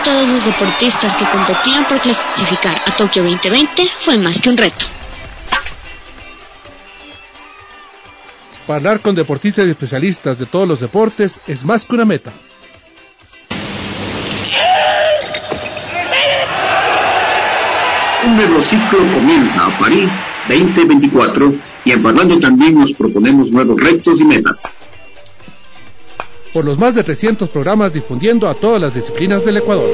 a todos los deportistas que competían por clasificar a Tokio 2020 fue más que un reto. Hablar con deportistas y especialistas de todos los deportes es más que una meta. Un nuevo ciclo comienza a París 2024 y en Parlando también nos proponemos nuevos retos y metas. Por los más de 300 programas difundiendo a todas las disciplinas del Ecuador.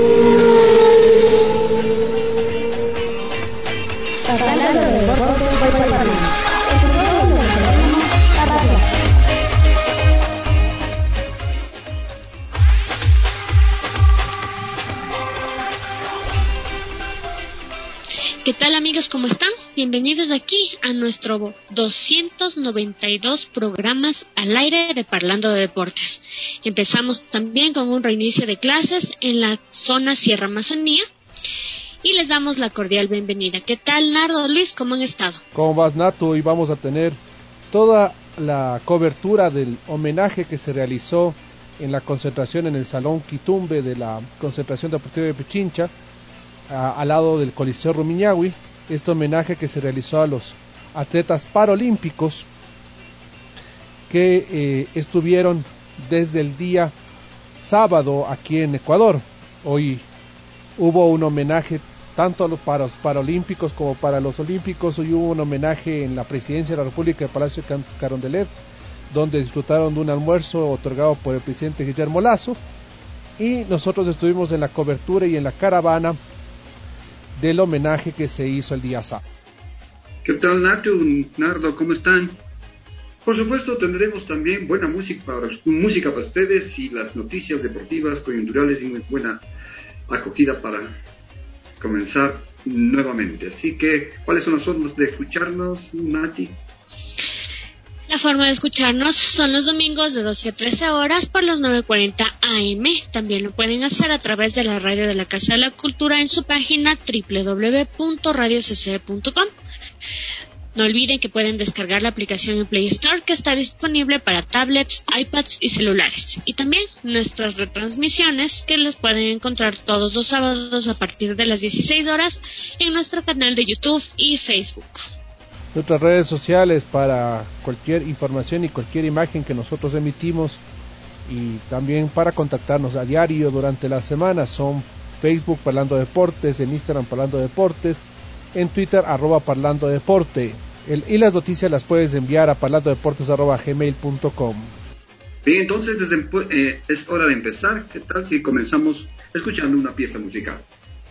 ¿Qué tal, amigos? ¿Cómo están? Bienvenidos aquí a nuestro 292 programas al aire de Parlando de Deportes. Empezamos también con un reinicio de clases en la zona Sierra Amazonía y les damos la cordial bienvenida. ¿Qué tal, Nardo, Luis? ¿Cómo han estado? ¿Cómo vas, Nato? Hoy vamos a tener toda la cobertura del homenaje que se realizó en la concentración en el Salón Quitumbe de la Concentración Deportiva de Pichincha, al lado del Coliseo Rumiñahui. Este homenaje que se realizó a los atletas paralímpicos que estuvieron desde el día sábado aquí en Ecuador. Hoy hubo un homenaje tanto a los paralímpicos como para los olímpicos. Hoy hubo un homenaje en la Presidencia de la República de Palacio Carondelet, donde disfrutaron de un almuerzo otorgado por el presidente Guillermo Lasso, y nosotros estuvimos en la cobertura y en la caravana del homenaje que se hizo el día sábado. ¿Qué tal, Nato, Nardo? ¿Cómo están? Por supuesto, tendremos también buena música para ustedes y las noticias deportivas, coyunturales y muy buena acogida para comenzar nuevamente. Así que, ¿cuáles son las formas de escucharnos, Nati? La forma de escucharnos son los domingos de 12 a 13 horas por los 9:40 AM. También lo pueden hacer a través de la radio de la Casa de la Cultura en su página www.radiocc.com. No olviden que pueden descargar la aplicación en Play Store, que está disponible para tablets, iPads y celulares. Y también nuestras retransmisiones, que las pueden encontrar todos los sábados a partir de las 16 horas en nuestro canal de YouTube y Facebook. Nuestras redes sociales para cualquier información y cualquier imagen que nosotros emitimos, y también para contactarnos a diario durante la semana, son Facebook Parlando Deportes, en Instagram Parlando Deportes, en Twitter @ParlandoDeporte, y las noticias las puedes enviar a parlandodeportes@gmail.com. Bien, entonces es hora de empezar. ¿Qué tal si comenzamos escuchando una pieza musical?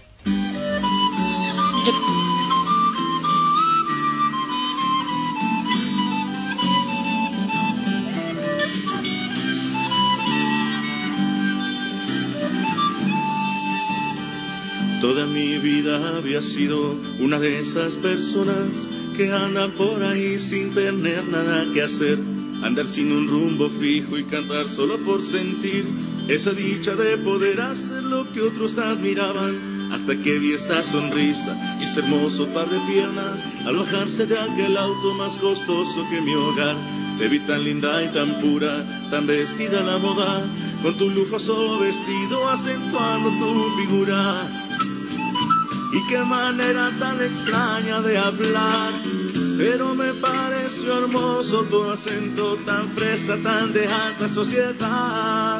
Toda mi vida había sido una de esas personas que andan por ahí sin tener nada que hacer, andar sin un rumbo fijo y cantar solo por sentir esa dicha de poder hacer lo que otros admiraban, hasta que vi esa sonrisa y ese hermoso par de piernas al bajarse de aquel auto más costoso que mi hogar. Te vi tan linda y tan pura, tan vestida a la moda, con tu lujoso vestido acentuando tu figura. Y qué manera tan extraña de hablar, pero me pareció hermoso tu acento tan fresa, tan de alta sociedad.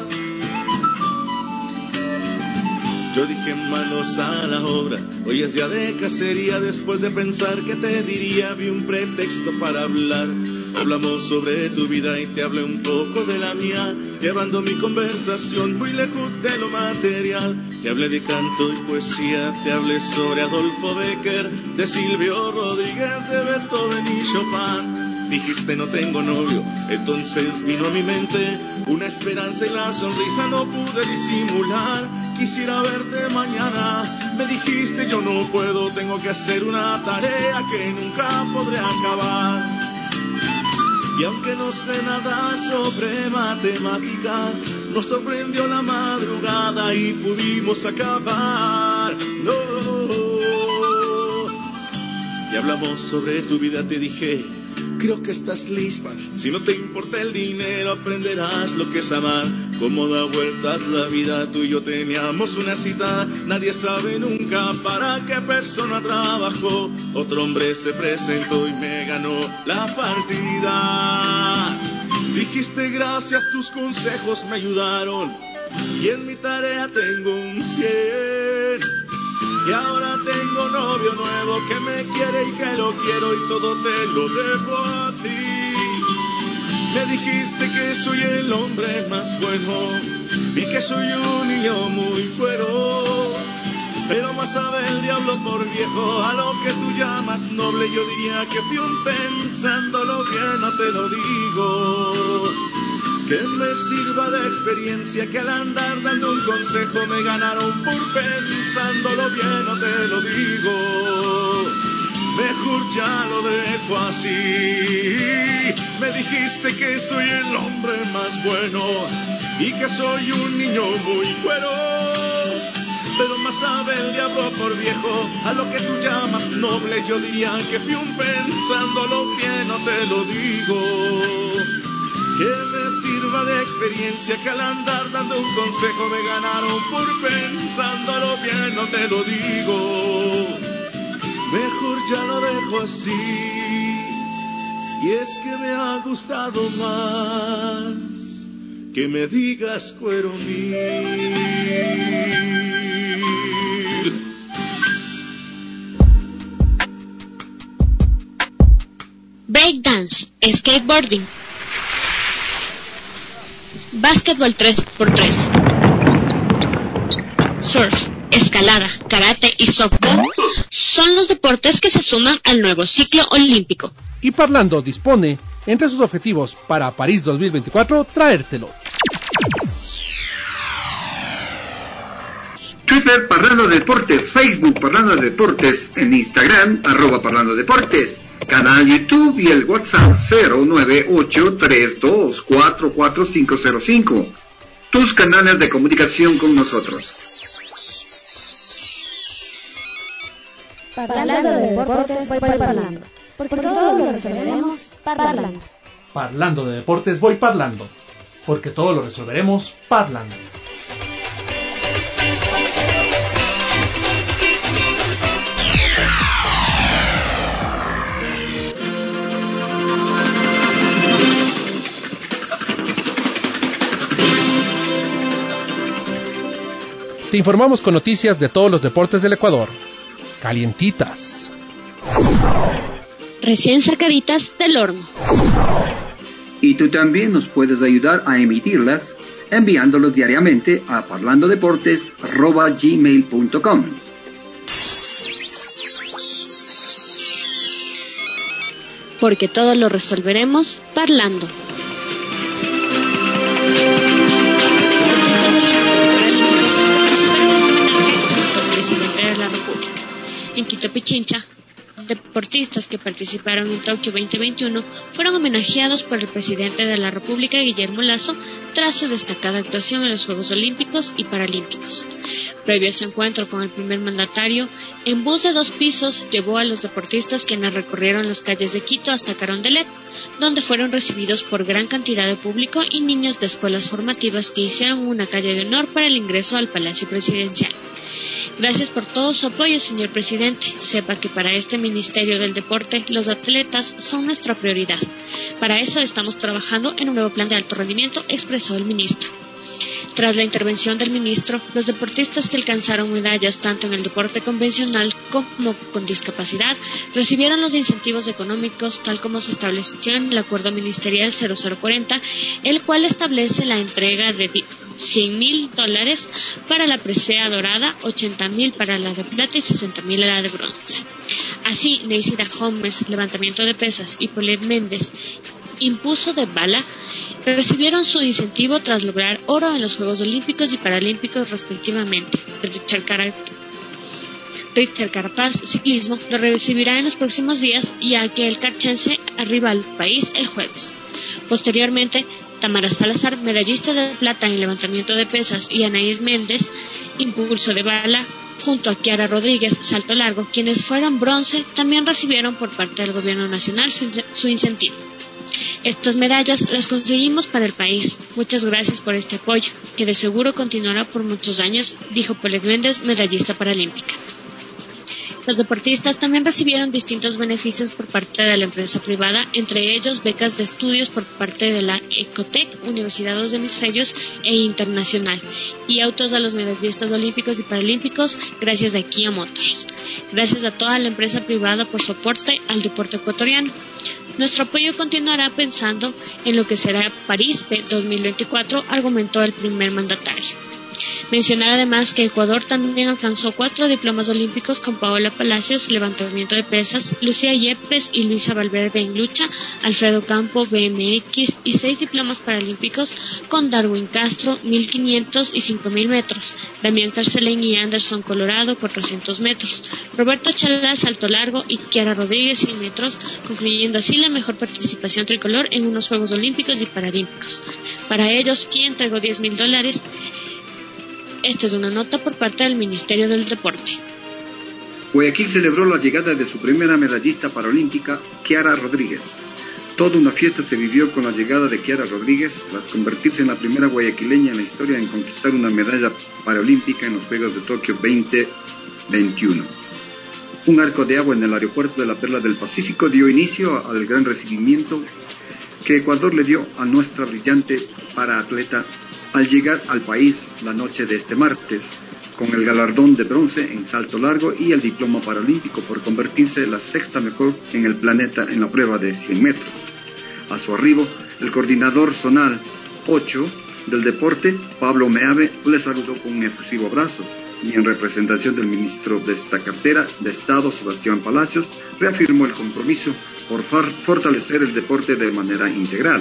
Yo dije manos a la obra, hoy es día de cacería. Después de pensar qué te diría, vi un pretexto para hablar. Hablamos sobre tu vida y te hablé un poco de la mía, llevando mi conversación muy lejos de lo material. Te hablé de canto y poesía, te hablé sobre Adolfo Bécquer, de Silvio Rodríguez, de Beethoven y Chopin. Dijiste no tengo novio, entonces vino a mi mente una esperanza y la sonrisa no pude disimular. Quisiera verte mañana, me dijiste yo no puedo, tengo que hacer una tarea que nunca podré acabar. Y aunque no sé nada sobre matemáticas, nos sorprendió la madrugada y pudimos acabar. No. Y hablamos sobre tu vida, te dije, creo que estás lista. Si no te importa el dinero, aprenderás lo que es amar. Cómo da vueltas la vida, tú y yo teníamos una cita. Nadie sabe nunca para qué persona trabajó. Otro hombre se presentó y me ganó la partida. Dijiste gracias, tus consejos me ayudaron. Y en mi tarea tengo un 100. Y ahora tengo novio nuevo que me quiere y que lo quiero y todo te lo debo a ti. Me dijiste que soy el hombre más bueno y que soy un niño muy cuero. Pero más sabe el diablo por viejo a lo que tú llamas noble. Yo diría que fui un pensándolo bien, no te lo digo. Que me sirva de experiencia que al andar dando un consejo me ganaron por pensándolo bien, no te lo digo. Mejor ya lo dejo así. Me dijiste que soy el hombre más bueno y que soy un niño muy cuero. Pero más sabe el diablo por viejo a lo que tú llamas noble. Yo diría que fui un pensándolo bien, no te lo digo. Que me sirva de experiencia que al andar dando un consejo me ganaron por pensándolo bien, no te lo digo. Mejor ya lo dejo así. Y es que me ha gustado más que me digas cuero mil. Breakdance, skateboarding, básquetbol 3x3, surf, escalada, karate y softball son los deportes que se suman al nuevo ciclo olímpico. Y Parlando dispone, entre sus objetivos para París 2024, traértelo. Twitter Parlando Deportes, Facebook Parlando Deportes, en Instagram @Parlando Deportes, canal YouTube y el WhatsApp 09832444505. Tus canales de comunicación con nosotros. Parlando de deportes voy parlando, porque todos lo resolveremos parlando. Parlando de deportes voy parlando, porque todo lo resolveremos parlando. Te informamos con noticias de todos los deportes del Ecuador. Calientitas. Recién sacaditas del horno. Y tú también nos puedes ayudar a emitirlas enviándolos diariamente a parlandodeportes@gmail.com. Porque todo lo resolveremos parlando. Presidente de la República. En Quito, Pichincha, deportistas que participaron en Tokio 2021 fueron homenajeados por el presidente de la República, Guillermo Lasso, tras su destacada actuación en los Juegos Olímpicos y Paralímpicos. Previo a su encuentro con el primer mandatario, en bus de 2 pisos llevó a los deportistas quienes recorrieron las calles de Quito hasta Carondelet, donde fueron recibidos por gran cantidad de público y niños de escuelas formativas que hicieron una calle de honor para el ingreso al Palacio Presidencial. Gracias por todo su apoyo, señor presidente. Sepa que para este Ministerio del Deporte, los atletas son nuestra prioridad. Para eso estamos trabajando en un nuevo plan de alto rendimiento, expresó el ministro. Tras la intervención del ministro, los deportistas que alcanzaron medallas tanto en el deporte convencional como con discapacidad recibieron los incentivos económicos tal como se estableció en el Acuerdo Ministerial 0040, el cual establece la entrega de $100,000 para la presea dorada, $80,000 para la de plata y $60,000 a la de bronce. Así, Neisida Gómez, levantamiento de pesas, y Paulette Méndez, impulso de bala, recibieron su incentivo tras lograr oro en los Juegos Olímpicos y Paralímpicos respectivamente. Richard Carapaz, ciclismo, lo recibirá en los próximos días, ya que el carchense arriba al país el jueves. Posteriormente, Tamara Salazar, medallista de plata en levantamiento de pesas, y Anaís Méndez, impulso de bala, junto a Kiara Rodríguez, salto largo, quienes fueron bronce, también recibieron por parte del gobierno nacional su incentivo. Estas medallas las conseguimos para el país. Muchas gracias por este apoyo, que de seguro continuará por muchos años, dijo Paulette Méndez, medallista paralímpica. Los deportistas también recibieron distintos beneficios por parte de la empresa privada, entre ellos becas de estudios por parte de la Ecotec, Universidad de los Hemisferios e Internacional, y autos a los medallistas olímpicos y paralímpicos gracias a Kia Motors. Gracias a toda la empresa privada por su aporte al deporte ecuatoriano. Nuestro apoyo continuará pensando en lo que será París de 2024, argumentó el primer mandatario. Mencionar además que Ecuador también alcanzó 4 diplomas olímpicos con Paola Palacios, levantamiento de pesas, Lucía Yepes y Luisa Valverde en lucha, Alfredo Campo, BMX, y 6 diplomas paralímpicos con Darwin Castro, 1500 y 5000 metros, Damián Carcelén y Anderson Colorado, 400 metros, Roberto Chalá, salto largo, y Kiara Rodríguez, 100 metros, concluyendo así la mejor participación tricolor en unos Juegos Olímpicos y Paralímpicos. Para ellos, Kia entregó $10,000. Esta es una nota por parte del Ministerio del Deporte. Guayaquil celebró la llegada de su primera medallista paralímpica, Kiara Rodríguez. Toda una fiesta se vivió con la llegada de Kiara Rodríguez, tras convertirse en la primera guayaquileña en la historia en conquistar una medalla paralímpica en los Juegos de Tokio 2021. Un arco de agua en el aeropuerto de la Perla del Pacífico dio inicio al gran recibimiento que Ecuador le dio a nuestra brillante paraatleta al llegar al país la noche de este martes, con el galardón de bronce en salto largo y el diploma paralímpico por convertirse en la sexta mejor en el planeta en la prueba de 100 metros. A su arribo, el coordinador zonal 8 del deporte, Pablo Meave, le saludó con un efusivo abrazo y en representación del ministro de esta cartera de Estado, Sebastián Palacios, reafirmó el compromiso por fortalecer el deporte de manera integral.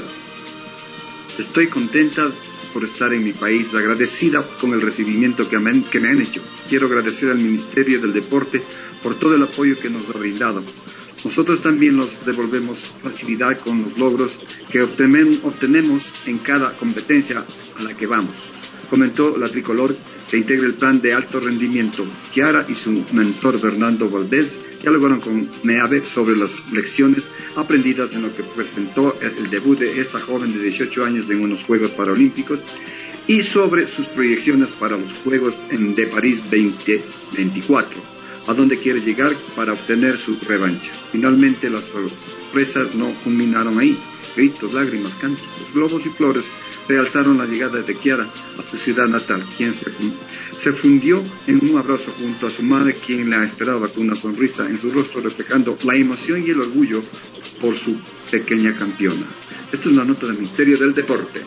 Estoy contenta por estar en mi país, agradecida con el recibimiento que me han hecho. Quiero agradecer al Ministerio del Deporte por todo el apoyo que nos ha brindado. Nosotros también nos devolvemos facilidad con los logros que obtenemos en cada competencia a la que vamos, comentó la tricolor que integra el plan de alto rendimiento. Kiara y su mentor Fernando Valdés dialogaron con Meave sobre las lecciones aprendidas en lo que presentó el debut de esta joven de 18 años en unos Juegos Paralímpicos y sobre sus proyecciones para los Juegos de París 2024, a donde quiere llegar para obtener su revancha. Finalmente las sorpresas no culminaron ahí. Gritos, lágrimas, cánticos, globos y flores realzaron la llegada de Kiara a su ciudad natal, quien se fundió en un abrazo junto a su madre, quien la esperaba con una sonrisa en su rostro, reflejando la emoción y el orgullo por su pequeña campeona. Esta es una nota del Ministerio del Deporte.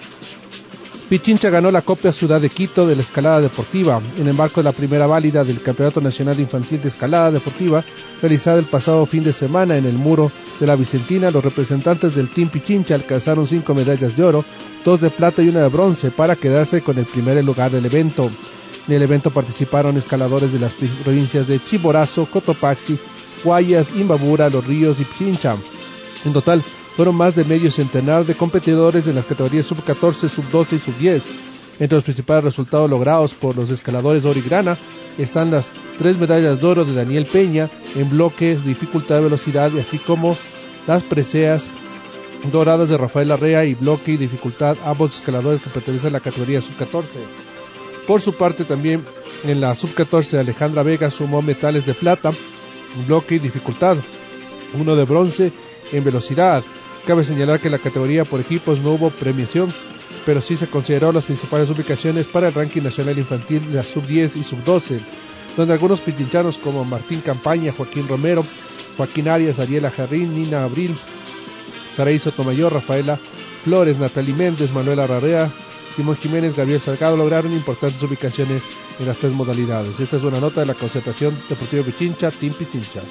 Pichincha ganó la Copa Ciudad de Quito de la escalada deportiva en el marco de la primera válida del Campeonato Nacional Infantil de Escalada Deportiva realizada el pasado fin de semana en el Muro de la Vicentina. Los representantes del Team Pichincha alcanzaron 5 medallas de oro, 2 de plata y 1 de bronce para quedarse con el primer lugar del evento. En el evento participaron escaladores de las provincias de Chimborazo, Cotopaxi, Guayas, Imbabura, Los Ríos y Pichincha. En total, fueron más de medio centenar de competidores en las categorías sub-14, sub-12 y sub-10. Entre los principales resultados logrados por los escaladores oro y grana están las 3 medallas de oro de Daniel Peña en bloques, dificultad de velocidad, así como las preseas doradas de Rafael Larrea y bloque y dificultad, ambos escaladores que pertenecen a la categoría sub-14. Por su parte también en la sub-14 Alejandra Vega sumó metales de plata, bloque y dificultad, 1 de bronce en velocidad. Cabe señalar que en la categoría por equipos no hubo premiación, pero sí se consideró las principales ubicaciones para el ranking nacional infantil de la sub-10 y sub-12, donde algunos pichinchanos como Martín Campaña, Joaquín Romero, Joaquín Arias, Ariela Jarrín, Nina Abril, Saraí Sotomayor, Rafaela Flores, Natalie Méndez, Manuela Larrea, Simón Jiménez, Gabriel Salgado lograron importantes ubicaciones en las 3 modalidades. Esta es una nota de la Concentración Deportiva Pichincha, Team Pichincha.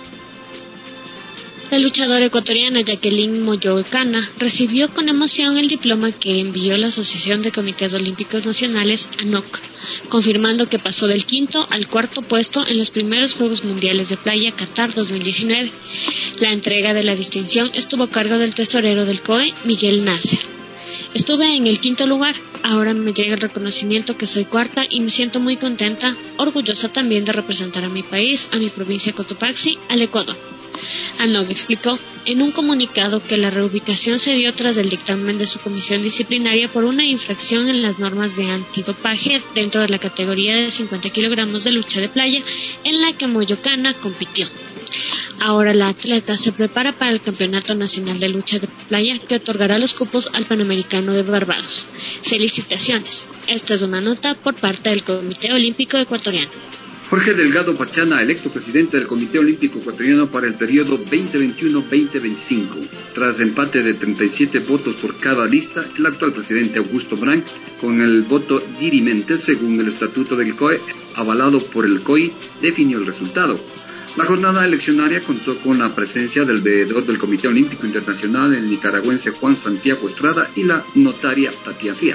La luchadora ecuatoriana Jacqueline Moyolcana recibió con emoción el diploma que envió la Asociación de Comités Olímpicos Nacionales, ANOC, confirmando que pasó del 5º al 4º puesto en los primeros Juegos Mundiales de Playa Qatar 2019. La entrega de la distinción estuvo a cargo del tesorero del COE, Miguel Nasser. Estuve en el 5º lugar, ahora me llega el reconocimiento que soy 4ª y me siento muy contenta, orgullosa también de representar a mi país, a mi provincia Cotopaxi, al Ecuador. Anog explicó en un comunicado que la reubicación se dio tras el dictamen de su comisión disciplinaria por una infracción en las normas de antidopaje dentro de la categoría de 50 kilogramos de lucha de playa en la que Moyocana compitió. Ahora la atleta se prepara para el Campeonato Nacional de Lucha de Playa que otorgará los cupos al Panamericano de Barbados. ¡Felicitaciones! Esta es una nota por parte del Comité Olímpico Ecuatoriano. Jorge Delgado Pachana, electo presidente del Comité Olímpico Ecuatoriano para el periodo 2021-2025. Tras empate de 37 votos por cada lista, el actual presidente Augusto Branc, con el voto dirimente según el estatuto del COE, avalado por el COI, definió el resultado. La jornada eleccionaria contó con la presencia del veedor del Comité Olímpico Internacional, el nicaragüense Juan Santiago Estrada, y la notaria Tatia Cía.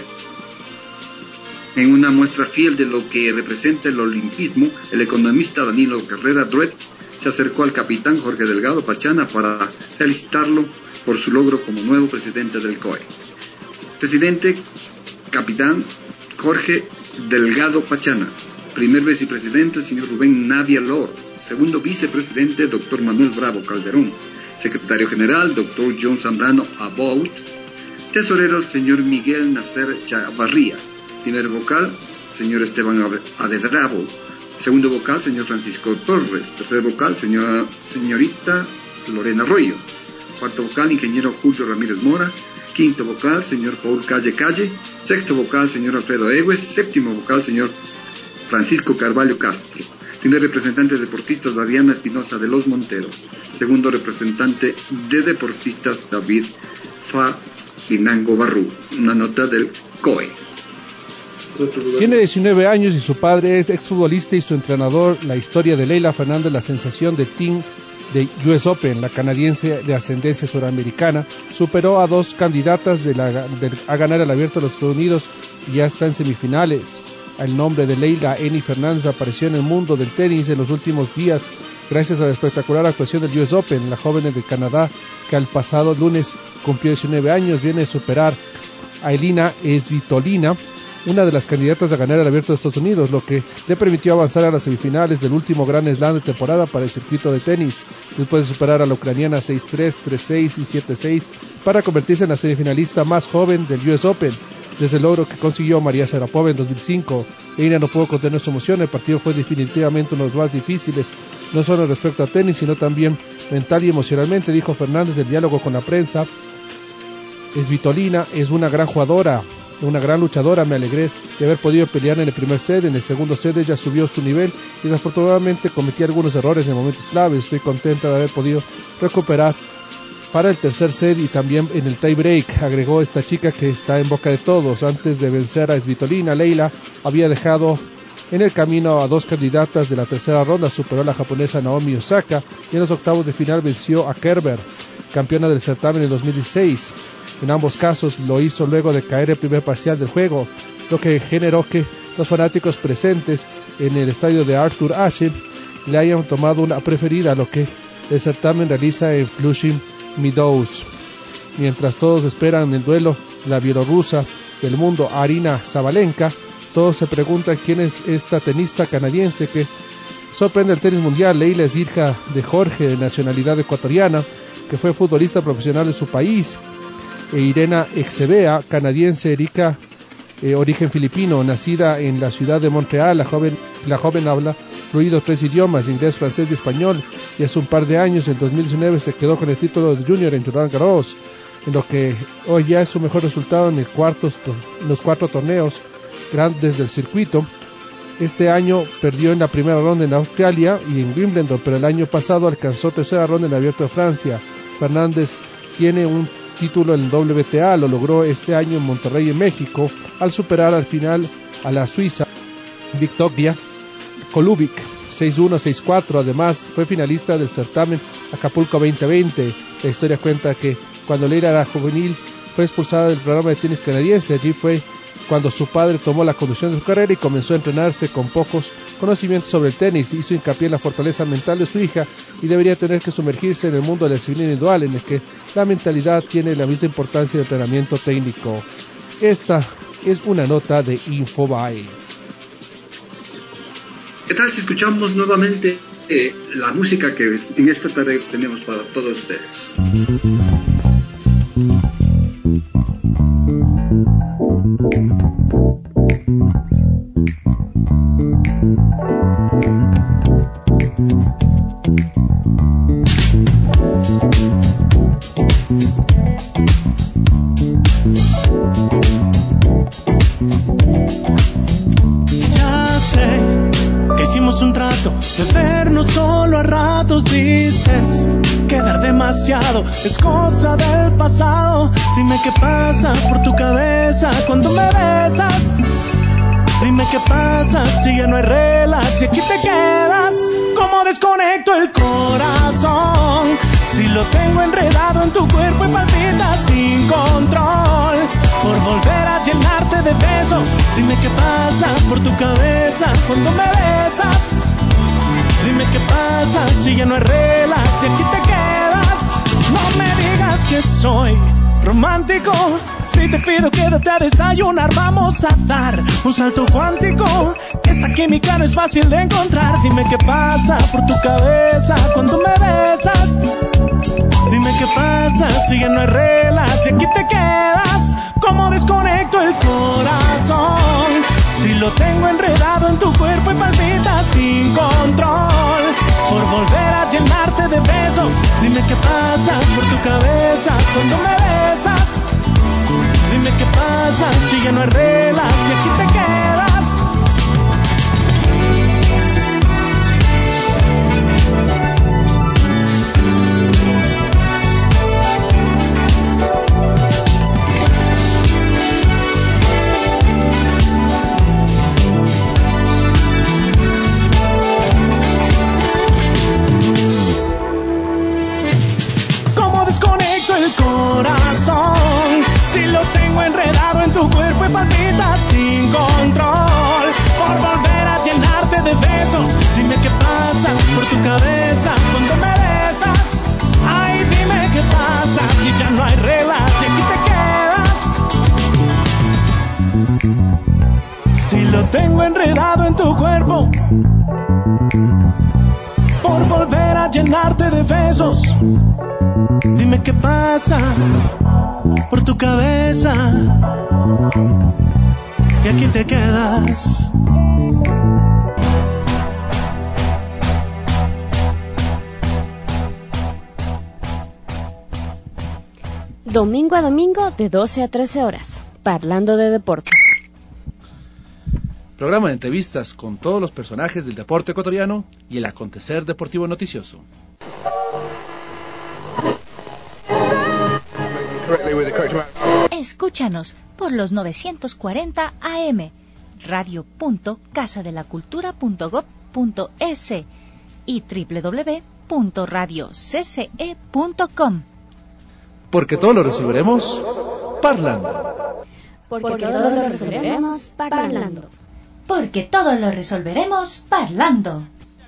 En una muestra fiel de lo que representa el olimpismo, el economista Danilo Carrera Druet se acercó al capitán Jorge Delgado Pachana para felicitarlo por su logro como nuevo presidente del COE. Presidente, capitán Jorge Delgado Pachana. Primer vicepresidente, señor Rubén Navia Lor. Segundo vicepresidente, doctor Manuel Bravo Calderón. Secretario general, doctor John Zambrano About. Tesorero, señor Miguel Nacer Chavarría. Primer vocal, señor Esteban Adedrabo. Segundo vocal, señor Francisco Torres. Tercer vocal, señorita Lorena Arroyo. Cuarto vocal, ingeniero Julio Ramírez Mora. Quinto vocal, señor Paul Calle. Sexto vocal, señor Alfredo Egues. Séptimo vocal, señor Francisco Carvalho Castro. Primer representante de deportistas, Dariana Espinosa de los Monteros. Segundo representante de deportistas, David Pinango Barrú. Una nota del COE. Tiene 19 años y su padre es exfutbolista y su entrenador. La historia de Leyla Fernández, la sensación de Team de US Open, la canadiense de ascendencia suramericana, superó a 2 candidatas a ganar el Abierto de los Estados Unidos y ya está en semifinales. El nombre de Leyla Eni Fernández apareció en el mundo del tenis en los últimos días gracias a la espectacular actuación del US Open. La joven de Canadá, que al pasado lunes cumplió 19 años, viene a superar a Elina Svitolina, una de las candidatas a ganar el Abierto de Estados Unidos, lo que le permitió avanzar a las semifinales del último Grand Slam de temporada para el circuito de tenis, después de superar a la ucraniana 6-3, 3-6 y 7-6 para convertirse en la semifinalista más joven del US Open, desde el logro que consiguió María Sharapova en 2005. Ella no pudo contener su emoción. El partido fue definitivamente uno de los más difíciles, no solo respecto a tenis, sino también mental y emocionalmente, dijo Fernández en diálogo con la prensa. Svitolina es una gran jugadora, una gran luchadora. Me alegré de haber podido pelear en el primer set. En el segundo set ella subió su nivel y desafortunadamente cometí algunos errores en momentos claves. Estoy contenta de haber podido recuperar para el tercer set y también en el tie break, agregó esta chica que está en boca de todos. Antes de vencer a Svitolina, Leyla había dejado en el camino a 2 candidatas de la tercera ronda. Superó a la japonesa Naomi Osaka y en los octavos de final venció a Kerber, campeona del certamen en 2016. En ambos casos lo hizo luego de caer el primer parcial del juego, lo que generó que los fanáticos presentes en el estadio de Arthur Ashe le hayan tomado una preferida a lo que el certamen realiza en Flushing Meadows. Mientras todos esperan el duelo, la bielorrusa del mundo Arina Sabalenka, todos se preguntan quién es esta tenista canadiense que sorprende el tenis mundial. Leyla es hija de Jorge, de nacionalidad ecuatoriana, que fue futbolista profesional de su país, e Irena Exebea, canadiense, rica, origen filipino, nacida en la ciudad de Montreal. La joven habla fluido 3 idiomas, inglés, francés y español, y hace un par de años, en 2019, se quedó con el título de junior en Roland Garros, en lo que hoy ya es su mejor resultado en los 4 torneos grandes del circuito. Este año perdió en la primera ronda en Australia y en Wimbledon, pero el año pasado alcanzó tercera ronda en el Abierto de Francia. Fernández tiene un título en WTA, lo logró este año en Monterrey, en México, al superar al final a la suiza Victoria Kolubic 6-1, 6-4. Además fue finalista del certamen Acapulco 2020. La historia cuenta que cuando Leyla era juvenil fue expulsada del programa de tenis canadiense. Allí fue cuando su padre tomó la conducción de su carrera y comenzó a entrenarse con pocos conocimientos sobre el tenis. Hizo hincapié en la fortaleza mental de su hija y debería tener que sumergirse en el mundo de la disciplina individual, en el que la mentalidad tiene la misma importancia del entrenamiento técnico. Esta es una nota de Infobae. ¿Qué tal si escuchamos nuevamente la música que en esta tarde tenemos para todos ustedes? Un trato de vernos solo a ratos, dices quedar demasiado es cosa del pasado. Dime qué pasa por tu cabeza cuando me besas. Dime qué pasa si ya no hay reglas y aquí te quedas. ¿Cómo desconecto el corazón si lo tengo enredado en tu cuerpo y palpita sin control por volver a llenarte de besos? Dime qué pasa por tu cabeza cuando me besas. Dime qué pasa si ya no hay reglas y aquí te quedas. No me digas que soy romántico si te pido quédate a desayunar. Vamos a dar un salto cuántico. Esta química no es fácil de encontrar. Dime qué pasa por tu cabeza cuando me besas. Dime qué pasa si ya no hay reglas y aquí te quedas. ¿Cómo desconecto el corazón si lo tengo enredado en tu cuerpo y palpita sin control por volver a llenarte de besos? Dime qué pasa por tu cabeza cuando me besas. Dime qué pasa si ya no hay reglas y aquí te quedas. Corazón, si lo tengo enredado en tu cuerpo y palpita sin control por volver a llenarte de besos. Dime qué pasa por tu cabeza cuando me besas. Ay, dime qué pasa si ya no hay reglas y aquí te quedas. Si lo tengo enredado en tu cuerpo por volver a llenarte de besos. Dime qué pasa por tu cabeza y aquí te quedas. Domingo a domingo de 12 a 13 horas, Parlando de Deportes. Programa de entrevistas con todos los personajes del deporte ecuatoriano y el acontecer deportivo noticioso. Escúchanos por los 940 AM, radio.casadelacultura.gov.es y www.radiocce.com. Porque todo lo resolveremos parlando. Porque todo lo resolveremos parlando. Porque todo lo resolveremos parlando.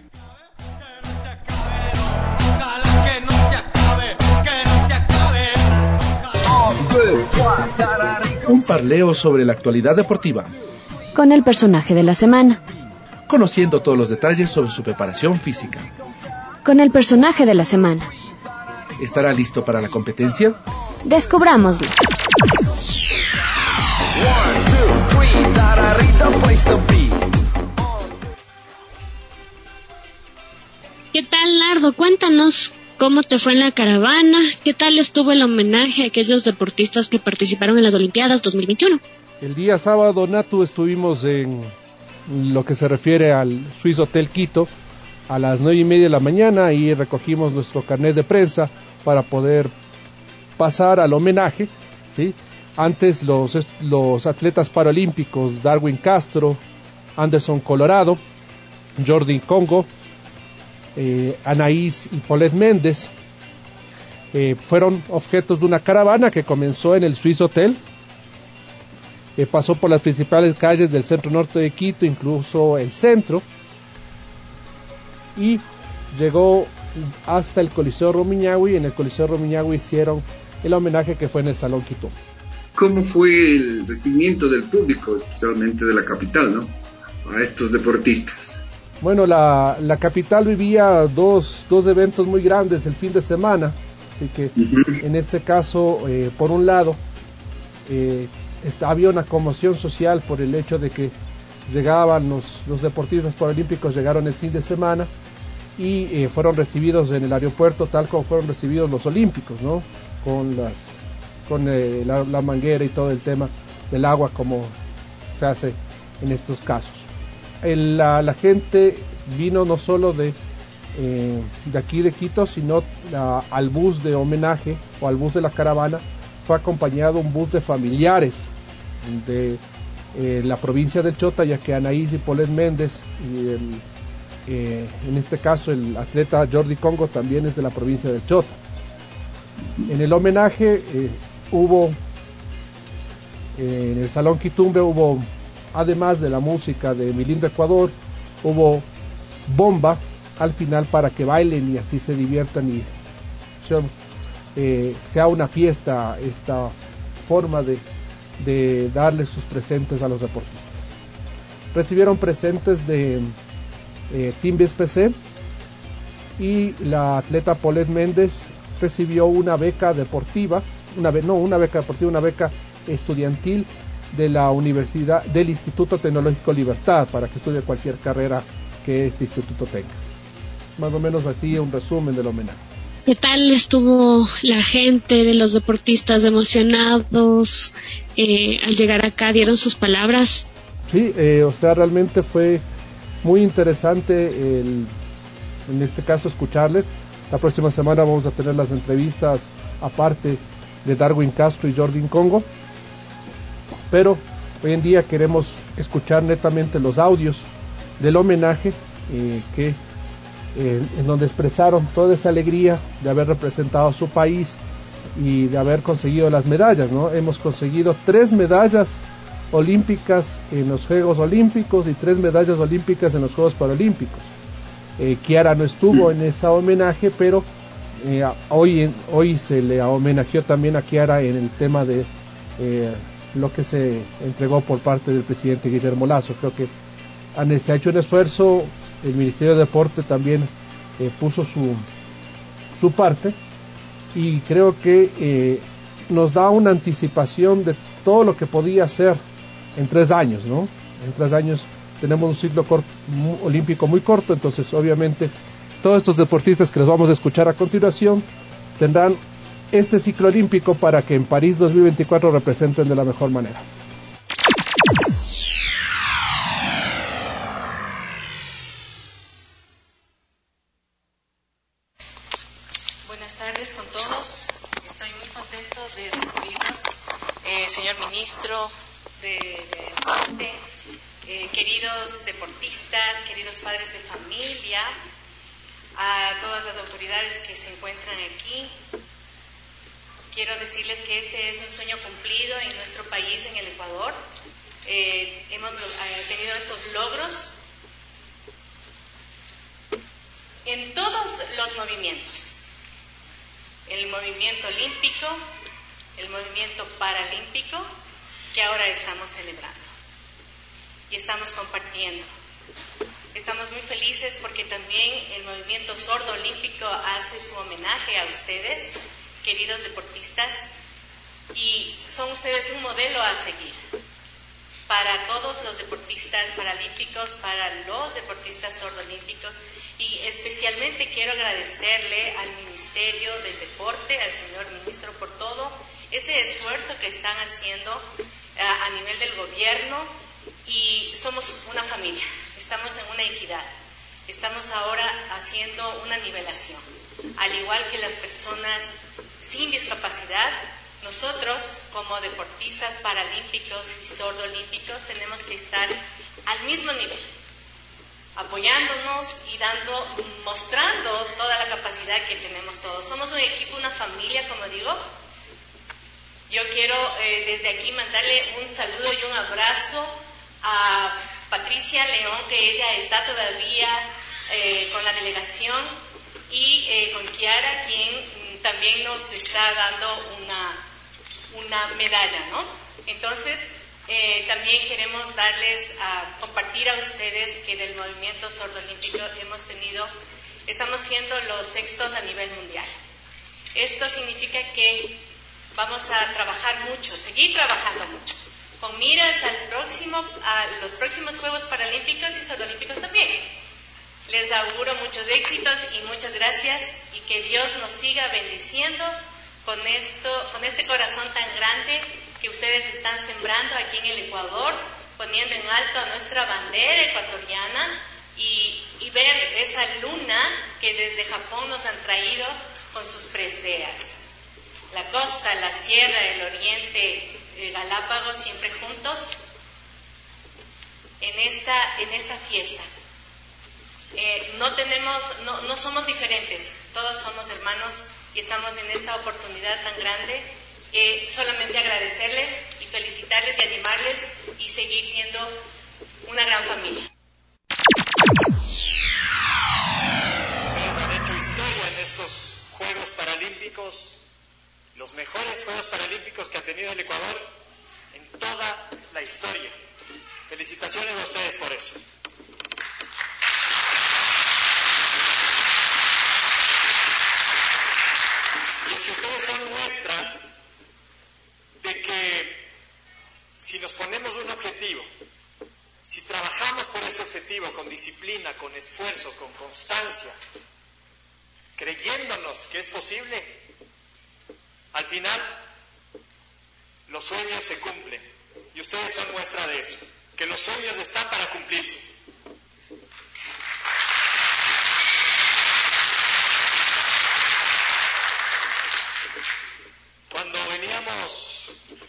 Un parleo sobre la actualidad deportiva. Con el personaje de la semana. Conociendo todos los detalles sobre su preparación física. Con el personaje de la semana. ¿Estará listo para la competencia? Descubrámoslo. ¿Qué tal, Nardo? Cuéntanos cómo te fue en la caravana, qué tal estuvo el homenaje a aquellos deportistas que participaron en las Olimpiadas 2021. El día sábado, Natu, estuvimos en lo que se refiere al Swiss Hotel Quito a las 9:30 de la mañana y recogimos nuestro carnet de prensa para poder pasar al homenaje, ¿sí? Antes los atletas paralímpicos Darwin Castro, Anderson Colorado, Jordi Congo, Anaís y Paulette Méndez fueron objetos de una caravana que comenzó en el Swiss Hotel, pasó por las principales calles del centro norte de Quito, incluso el centro, y llegó hasta el Coliseo Rumiñahui. En el Coliseo Rumiñahui hicieron el homenaje que fue en el Salón Quito. ¿Cómo fue el recibimiento del público, especialmente de la capital, ¿no?, a estos deportistas? Bueno, la capital vivía dos eventos muy grandes el fin de semana, así que en este caso, por un lado, había una conmoción social por el hecho de que llegaban los deportistas paralímpicos, llegaron el fin de semana y fueron recibidos en el aeropuerto tal como fueron recibidos los olímpicos, ¿no?, con la manguera y todo el tema del agua como se hace en estos casos. La gente vino no solo de aquí de Quito, sino al bus de homenaje o al bus de la caravana fue acompañado un bus de familiares de la provincia del Chota, ya que Anaís y Paulette Méndez y en este caso el atleta Jordi Congo también es de la provincia del Chota. En el homenaje hubo en el Salón Quitumbe, hubo, además de la música de Mi Lindo Ecuador, hubo bomba al final para que bailen y así se diviertan y sea una fiesta esta forma de darle sus presentes a los deportistas. Recibieron presentes de Team BSPC y la atleta Paulette Méndez recibió una beca deportiva, una beca estudiantil de la Universidad del Instituto Tecnológico Libertad para que estudie cualquier carrera que este instituto tenga. Más o menos así un resumen del homenaje. ¿Qué tal estuvo la gente de los deportistas emocionados al llegar acá? ¿Dieron sus palabras? Sí, realmente fue muy interesante en este caso escucharles. La próxima semana vamos a tener las entrevistas aparte de Darwin Castro y Jordi Congo, pero hoy en día queremos escuchar netamente los audios del homenaje en donde expresaron toda esa alegría de haber representado a su país y de haber conseguido las medallas, ¿no? Hemos conseguido 3 medallas olímpicas en los Juegos Olímpicos y 3 medallas olímpicas en los Juegos Paralímpicos. Kiara no estuvo en ese homenaje, pero hoy se le homenajeó también a Kiara en el tema de lo que se entregó por parte del presidente Guillermo Lasso. Creo que se ha hecho un esfuerzo, el Ministerio de Deporte también puso su parte y creo que nos da una anticipación de todo lo que podía ser en 3 años, ¿no? En 3 años tenemos un ciclo olímpico muy corto, entonces obviamente todos estos deportistas que los vamos a escuchar a continuación tendrán este ciclo olímpico para que en París 2024 representen de la mejor manera. Buenas tardes con todos. Estoy muy contento de recibirnos, señor ministro de Deporte, queridos deportistas, queridos padres de familia, a todas las autoridades que se encuentran aquí. Quiero decirles que este es un sueño cumplido en nuestro país, en el Ecuador. Hemos tenido estos logros en todos los movimientos. El movimiento olímpico, el movimiento paralímpico, que ahora estamos celebrando y estamos compartiendo. Estamos muy felices porque también el movimiento sordo olímpico hace su homenaje a ustedes, queridos deportistas, y son ustedes un modelo a seguir para todos los deportistas paralímpicos, para los deportistas sordoolímpicos, y especialmente quiero agradecerle al Ministerio del Deporte, al señor ministro, por todo ese esfuerzo que están haciendo a nivel del gobierno, y somos una familia, estamos en una equidad, estamos ahora haciendo una nivelación, al igual que las personas sin discapacidad. Nosotros, como deportistas paralímpicos y sordoolímpicos, tenemos que estar al mismo nivel, apoyándonos y mostrando toda la capacidad que tenemos todos. Somos un equipo, una familia, como digo. Yo quiero desde aquí mandarle un saludo y un abrazo a Patricia León, que ella está todavía con la delegación, y con Kiara, quien también nos está dando una medalla, ¿no? Entonces, también queremos compartir a ustedes que del movimiento sordo-olímpico estamos siendo los sextos a nivel mundial. Esto significa que vamos a trabajar mucho, seguir trabajando mucho, con miras a los próximos Juegos Paralímpicos y Sordoolímpicos también. Les auguro muchos éxitos y muchas gracias, y que Dios nos siga bendiciendo con este corazón tan grande que ustedes están sembrando aquí en el Ecuador, poniendo en alto a nuestra bandera ecuatoriana y ver esa luna que desde Japón nos han traído con sus preseas. La costa, la sierra, el oriente, Galápagos, siempre juntos en esta fiesta. No somos diferentes, todos somos hermanos y estamos en esta oportunidad tan grande. Solamente agradecerles y felicitarles y animarles y seguir siendo una gran familia. Ustedes han hecho historia en estos Juegos Paralímpicos, los mejores Juegos Paralímpicos que ha tenido el Ecuador en toda la historia. Felicitaciones a ustedes por eso. Y es que ustedes son muestra de que si nos ponemos un objetivo, si trabajamos por ese objetivo con disciplina, con esfuerzo, con constancia, creyéndonos que es posible, al final los sueños se cumplen. Y ustedes son muestra de eso, que los sueños están para cumplirse. Cuando veníamos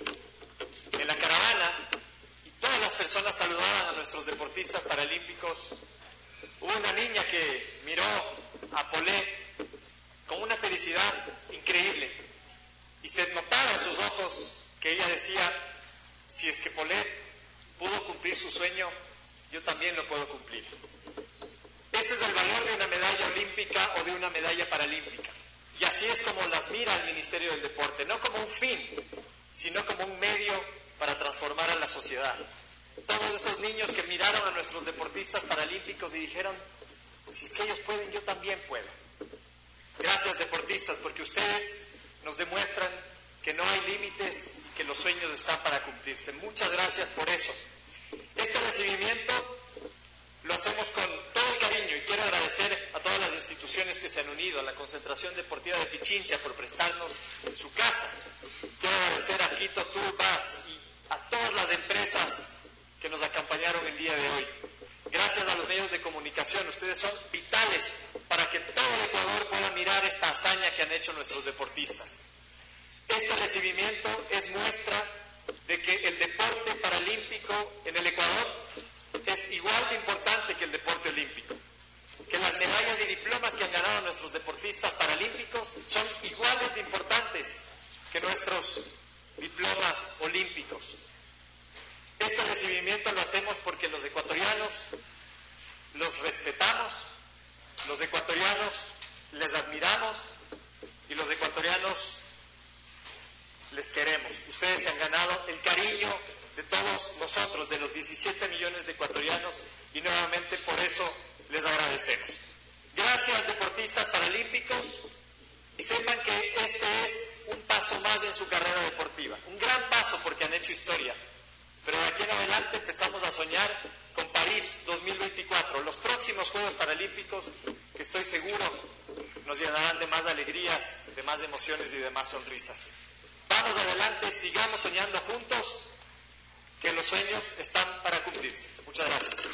en la caravana y todas las personas saludaban a nuestros deportistas paralímpicos, hubo una niña que miró a Paulette con una felicidad increíble y se notaba en sus ojos que ella decía: si es que Paulette pudo cumplir su sueño, yo también lo puedo cumplir. Ese es el valor de una medalla olímpica o de una medalla paralímpica. Y así es como las mira el Ministerio del Deporte, no como un fin, sino como un medio para transformar a la sociedad. Todos esos niños que miraron a nuestros deportistas paralímpicos y dijeron: si es que ellos pueden, yo también puedo. Gracias, deportistas, porque ustedes nos demuestran que no hay límites y que los sueños están para cumplirse. Muchas gracias por eso. Este recibimiento lo hacemos con todo el cariño y quiero agradecer a todas las instituciones que se han unido, a la Concentración Deportiva de Pichincha por prestarnos su casa. Quiero agradecer a Quito Tour Bus y a todas las empresas que nos acompañaron el día de hoy. Gracias a los medios de comunicación, ustedes son vitales para que todo el Ecuador pueda mirar esta hazaña que han hecho nuestros deportistas. Este recibimiento es muestra de que el deporte paralímpico en el Ecuador es igual de importante que el deporte olímpico, que las medallas y diplomas que han ganado nuestros deportistas paralímpicos son iguales de importantes que nuestros diplomas olímpicos. Este recibimiento lo hacemos porque los ecuatorianos los respetamos, los ecuatorianos les admiramos y los ecuatorianos les queremos. Ustedes se han ganado el cariño de todos nosotros, de los 17 millones de ecuatorianos, y nuevamente por eso les agradecemos. Gracias, deportistas paralímpicos, y sepan que este es un paso más en su carrera deportiva, un gran paso porque han hecho historia, pero de aquí en adelante empezamos a soñar con París 2024, los próximos Juegos Paralímpicos que estoy seguro nos llenarán de más alegrías, de más emociones y de más sonrisas. Vamos adelante, sigamos soñando juntos, que los sueños están para cumplirse. Muchas gracias.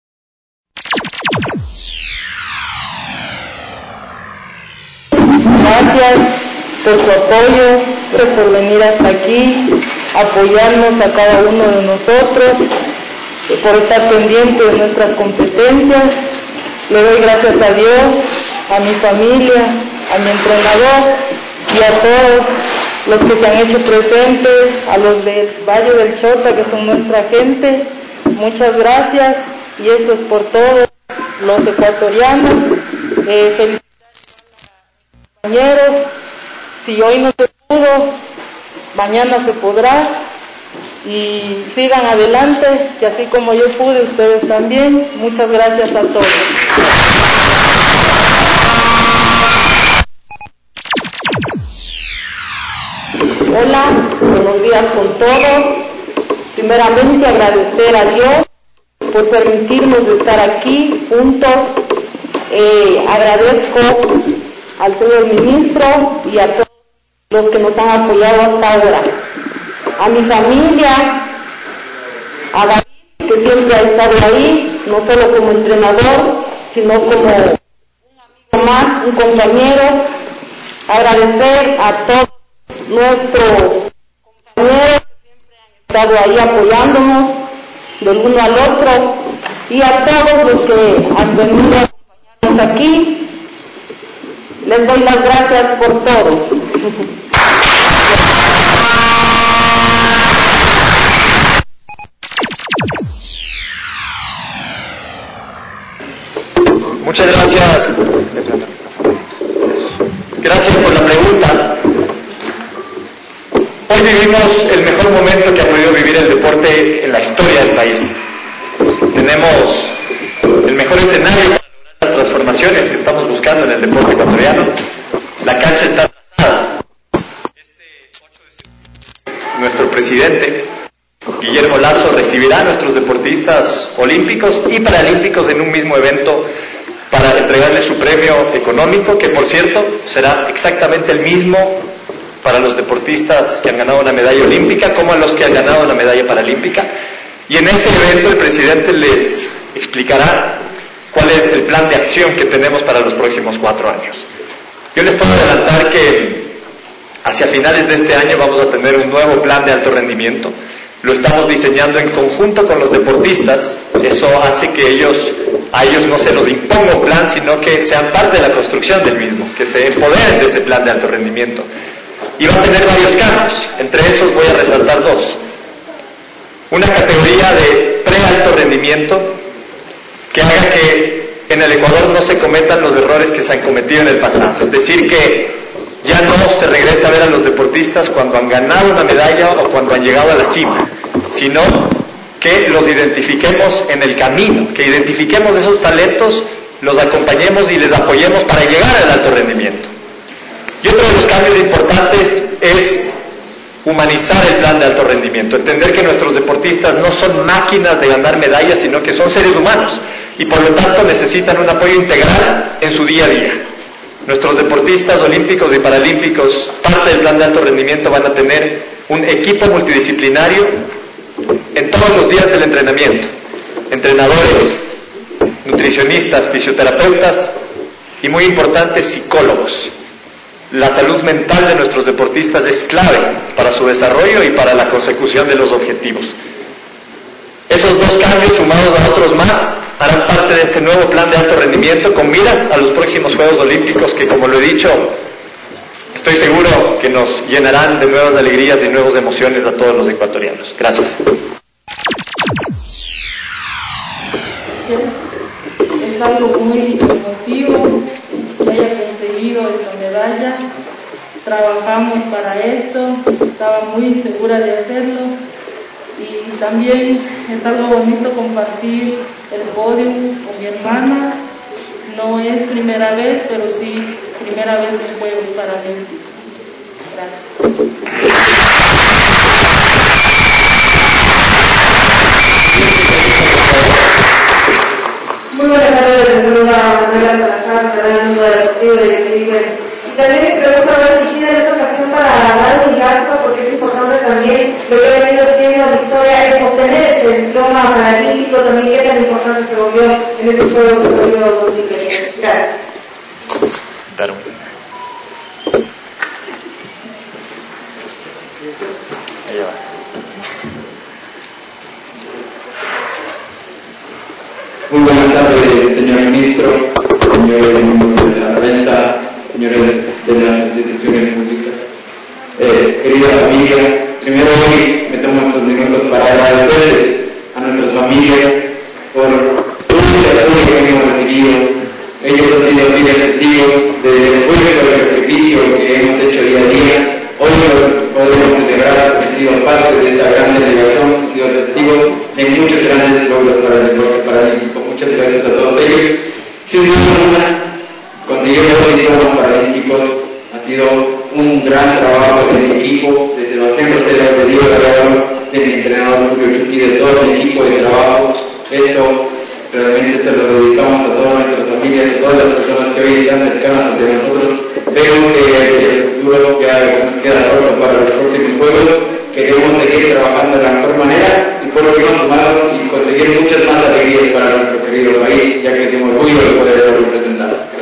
Gracias por su apoyo, gracias por venir hasta aquí, apoyarnos a cada uno de nosotros, por estar pendiente de nuestras competencias. Le doy gracias a Dios, a mi familia, a mi entrenador y a todos los que se han hecho presentes, a los del Valle del Chota, que son nuestra gente. Muchas gracias, y esto es por todos los ecuatorianos. Felicidades a mis compañeros. Si hoy no se pudo, mañana se podrá, y sigan adelante, que así como yo pude, ustedes también. Muchas gracias a todos. Hola, buenos días con todos. Primeramente agradecer a Dios por permitirnos estar aquí juntos. Agradezco al señor ministro y a todos los que nos han apoyado hasta ahora. A mi familia, a David, que siempre ha estado ahí, no solo como entrenador, sino como un amigo más, un compañero. Agradecer a todos nuestros compañeros que siempre han estado ahí apoyándonos del uno al otro, y a todos los que han venido a acompañarnos aquí. Les doy las gracias por todo. Muchas gracias. Gracias por la pregunta. Hoy vivimos el mejor momento que ha podido vivir el deporte en la historia del país. Tenemos el mejor escenario para lograr las transformaciones que estamos buscando en el deporte ecuatoriano. La cancha está trazada. Este 8 de septiembre, nuestro presidente, Guillermo Lasso, recibirá a nuestros deportistas olímpicos y paralímpicos en un mismo evento para entregarles su premio económico, que por cierto será exactamente el mismo para los deportistas que han ganado una medalla olímpica como a los que han ganado una medalla paralímpica. Y en ese evento el presidente les explicará cuál es el plan de acción que tenemos para los próximos 4 años. Yo les puedo adelantar que hacia finales de este año vamos a tener un nuevo plan de alto rendimiento. Lo estamos diseñando en conjunto con los deportistas. Eso hace que a ellos no se los imponga un plan, sino que sean parte de la construcción del mismo, que se empoderen de ese plan de alto rendimiento. Y va a tener varios cambios. Entre esos voy a resaltar 2. Una categoría de pre-alto rendimiento que haga que en el Ecuador no se cometan los errores que se han cometido en el pasado. Es decir, que ya no se regresa a ver a los deportistas cuando han ganado una medalla o cuando han llegado a la cima, sino que los identifiquemos en el camino, que identifiquemos esos talentos, los acompañemos y les apoyemos para llegar al alto rendimiento. Y otro de los cambios importantes es humanizar el plan de alto rendimiento, entender que nuestros deportistas no son máquinas de ganar medallas, sino que son seres humanos y por lo tanto necesitan un apoyo integral en su día a día. Nuestros deportistas olímpicos y paralímpicos, parte del plan de alto rendimiento, van a tener un equipo multidisciplinario en todos los días del entrenamiento. Entrenadores, nutricionistas, fisioterapeutas y, muy importante, psicólogos. La salud mental de nuestros deportistas es clave para su desarrollo y para la consecución de los objetivos. Esos 2 cambios, sumados a otros más, harán parte de este nuevo plan de alto rendimiento con miras a los próximos Juegos Olímpicos que, como lo he dicho, estoy seguro que nos llenarán de nuevas alegrías y nuevas emociones a todos los ecuatorianos. Gracias. Es algo muy emotivo que haya conseguido esta medalla. Trabajamos para esto, estaba muy segura de hacerlo, y también es algo bonito compartir el podio con mi hermana. No es primera vez, pero sí primera vez en Juegos Paralímpicos. Gracias. Muy buenas tardes, les saluda Manuela Salazar, de la Mundo Deportivo de Tenerife. Y también les pregunto a ver si tienen esta ocasión para dar un gasto, porque es importante también lo que ha venido siendo la historia, es obtener ese diploma paralímpico, también qué tan importante se volvió en estos Juegos de Río 2020. Gracias. Claro. Allá va. Muy buenas tardes, señor ministro, señores de la renta, señores de las instituciones públicas. Querida familia, primero hoy me tomo estos minutos para agradecerles a nuestras familias por todo el apoyo que hemos recibido. Ellos han sido fieles testigos del esfuerzo y del sacrificio que hemos hecho día a día. Hoy podemos celebrar sido un gran trabajo de mi equipo, de Sebastián Rosero, de Diego Garagano, de mi entrenador Julio Chuqui, de todo mi equipo de trabajo. Esto realmente se lo dedicamos a todas nuestras familias, a todas las personas que hoy están cercanas hacia nosotros. Veo que el futuro ya nos queda corto para los próximos juegos. Queremos seguir trabajando de la mejor manera y por lo que nos sumaron y conseguir muchas más alegrías para nuestro querido país, ya que es un orgullo de poderlo representar.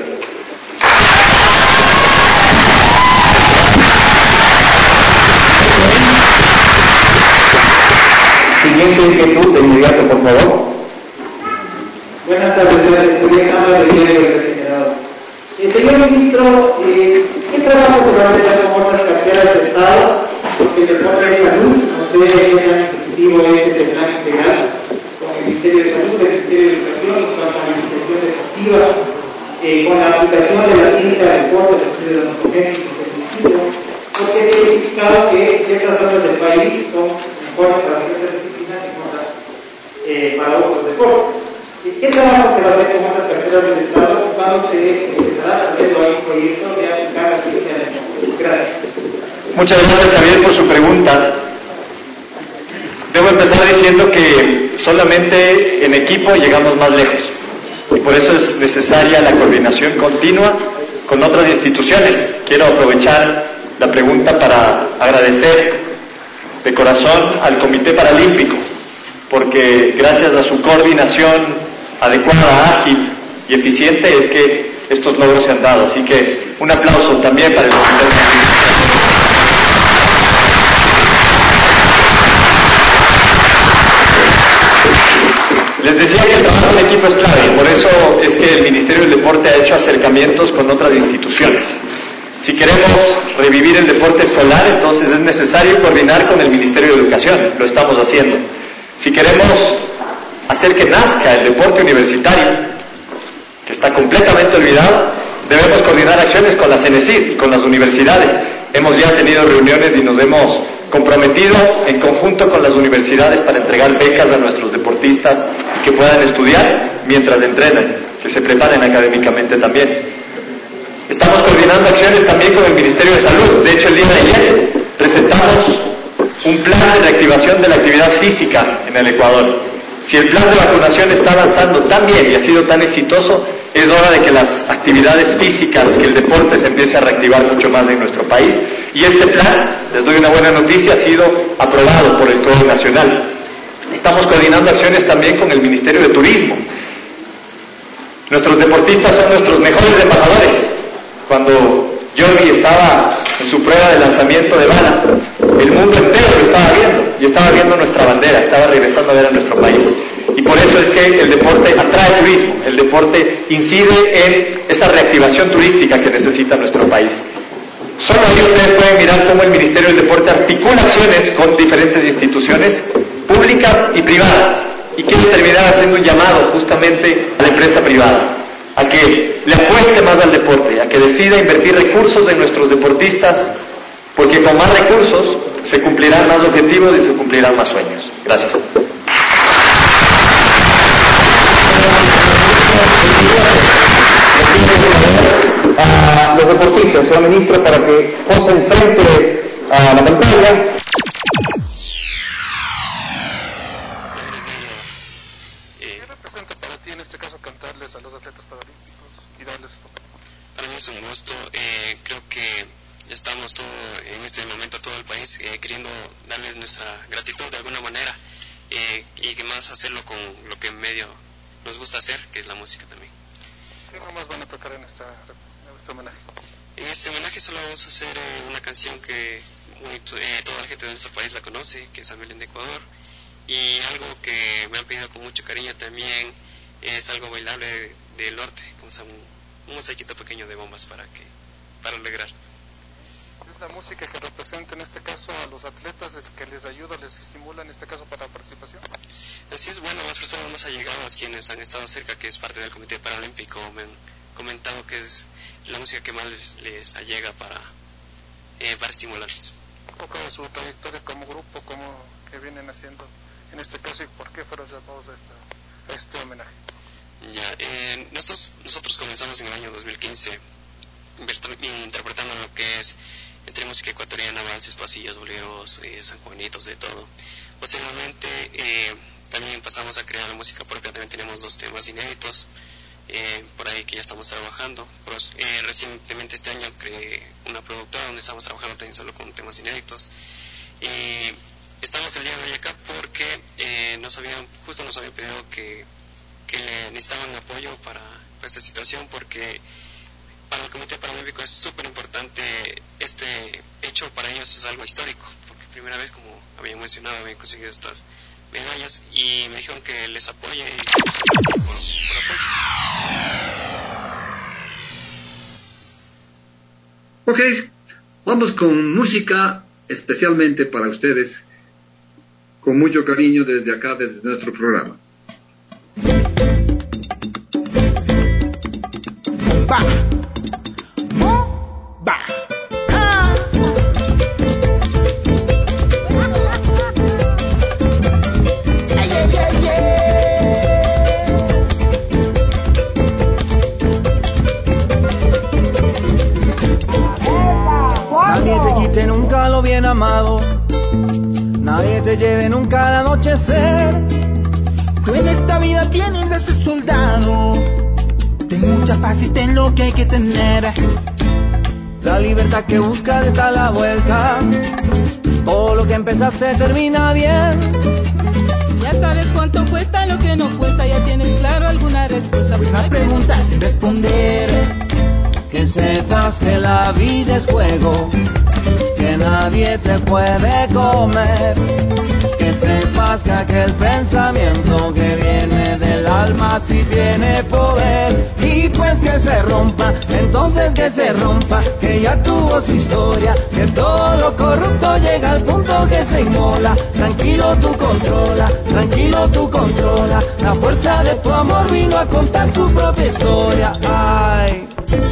Siguiente inquietud de inmediato, por favor. Buenas tardes, estoy hablando de Diego del Regenerado. Señor ministro, ¿qué trabajo se va a realizar con otras carteras de Estado? Porque el deporte de salud, no sé qué tan efectivo es ese plan integral con el Ministerio de Salud, el Ministerio de Educación, con la administración deportiva, con la aplicación de la ciencia del deporte, los estudios antropogénicos, porque se ha identificado que ciertas zonas del país son mejores para ciertas disciplinas y otras para otros deportes. ¿Qué trabajo se va a hacer con otras carteras del Estado? ¿Cuándo se empezará? Tal vez hay un proyecto de aplicar la ciencia del deporte. Gracias. Muchas gracias, Javier, por su pregunta. Debo empezar diciendo que solamente en equipo llegamos más lejos y por eso es necesaria la coordinación continua con otras instituciones. Quiero aprovechar la pregunta para agradecer de corazón al Comité Paralímpico, porque gracias a su coordinación adecuada, ágil y eficiente es que estos logros se han dado. Así que un aplauso también para el Comité Paralímpico. Les decía que el trabajo en equipo es clave y por eso es que el Ministerio del Deporte ha hecho acercamientos con otras instituciones. Si queremos revivir el deporte escolar, entonces es necesario coordinar con el Ministerio de Educación, lo estamos haciendo. Si queremos hacer que nazca el deporte universitario, que está completamente olvidado, debemos coordinar acciones con la CENESID y con las universidades. Hemos ya tenido reuniones y nos hemos comprometido en conjunto con las universidades para entregar becas a nuestros deportistas y que puedan estudiar mientras entrenan, que se preparen académicamente también. Estamos coordinando acciones también con el Ministerio de Salud. De hecho, el día de ayer presentamos un plan de reactivación de la actividad física en el Ecuador. Si el plan de vacunación está avanzando tan bien y ha sido tan exitoso, es hora de que las actividades físicas, que el deporte se empiece a reactivar mucho más en nuestro país. Y este plan, les doy una buena noticia, ha sido aprobado por el Código Nacional. Estamos coordinando acciones también con el Ministerio de Turismo. Nuestros deportistas son nuestros mejores embajadores. Cuando Jordi estaba en su prueba de lanzamiento de bala, el mundo entero lo estaba viendo y estaba viendo nuestra bandera, estaba regresando a ver a nuestro país. Y por eso es que el deporte atrae turismo, el deporte incide en esa reactivación turística que necesita nuestro país. Solo ahí ustedes pueden mirar cómo el Ministerio del Deporte articula acciones con diferentes instituciones públicas y privadas. Y quiero terminar haciendo un llamado justamente a la empresa privada, a que le apueste más al deporte, a que decida invertir recursos en nuestros deportistas, porque con más recursos se cumplirán más objetivos y se cumplirán más sueños. Gracias. A los deportistas, señor ministro, para que posen frente a la pantalla. ¿Qué representa para ti en este caso cantarles a los atletas paralímpicos y darles esto? Para mí es un gusto. Creo que estamos en este momento todo el país queriendo darles nuestra gratitud de alguna manera y que más hacerlo con lo que en medio nos gusta hacer, que es la música también. ¿Qué nomás van a tocar en este homenaje? En este homenaje solo vamos a hacer una canción que toda la gente de nuestro país la conoce, que es San Belén de Ecuador, y algo que me han pedido con mucho cariño también es algo bailable del norte, con un mosaiquito pequeño de bombas para alegrar. ¿Es la música que representa en este caso a los atletas, el que les ayuda, les estimula en este caso para la participación? Así es, bueno, las personas más allegadas quienes han estado cerca, que es parte del Comité Paralímpico, me han comentado que es la música que más les allega para estimularles. Un poco de su trayectoria como grupo, que vienen haciendo en este caso y por qué fueron llamados a este homenaje. Ya, nosotros comenzamos en el año 2015 interpretando lo que es entre música ecuatoriana, valses, pasillos, boleros, sanjuanitos, de todo. Posteriormente también pasamos a crear la música propia, también tenemos 2 temas inéditos por ahí que ya estamos trabajando. Recientemente este año creé una productora donde estamos trabajando también solo con temas inéditos. Y estamos el día de hoy acá porque nos habían pedido que necesitaban apoyo para esta situación, porque para el Comité Paralímpico es súper importante este hecho, para ellos es algo histórico, porque primera vez, como habían mencionado, habían conseguido estas medallas y me dijeron que les apoye por apoyo. Ok, vamos con música especialmente para ustedes, con mucho cariño desde acá, desde nuestro programa. Va. Va. Ah. Ay, ay, ay, ay. Nadie te quite nunca lo bien amado, nadie te lleve nunca al anochecer. Tú en esta vida tienes ese soldado. Ten mucha paz y ten lo que hay que tener. La libertad que buscas está a la vuelta. Todo lo que empezaste termina bien. Ya sabes cuánto cuesta lo que no cuesta. Ya tienes claro alguna respuesta. Una pregunta sin responder. Que sepas que la vida es juego, que nadie te puede comer. Que sepas que aquel pensamiento que viene del alma sí tiene poder. Y pues que se rompa, entonces que se rompa, que ya tuvo su historia, que todo lo corrupto llega al punto que se inmola. Tranquilo tú controla, tranquilo tú controla. La fuerza de tu amor vino a contar su propia historia. Ay.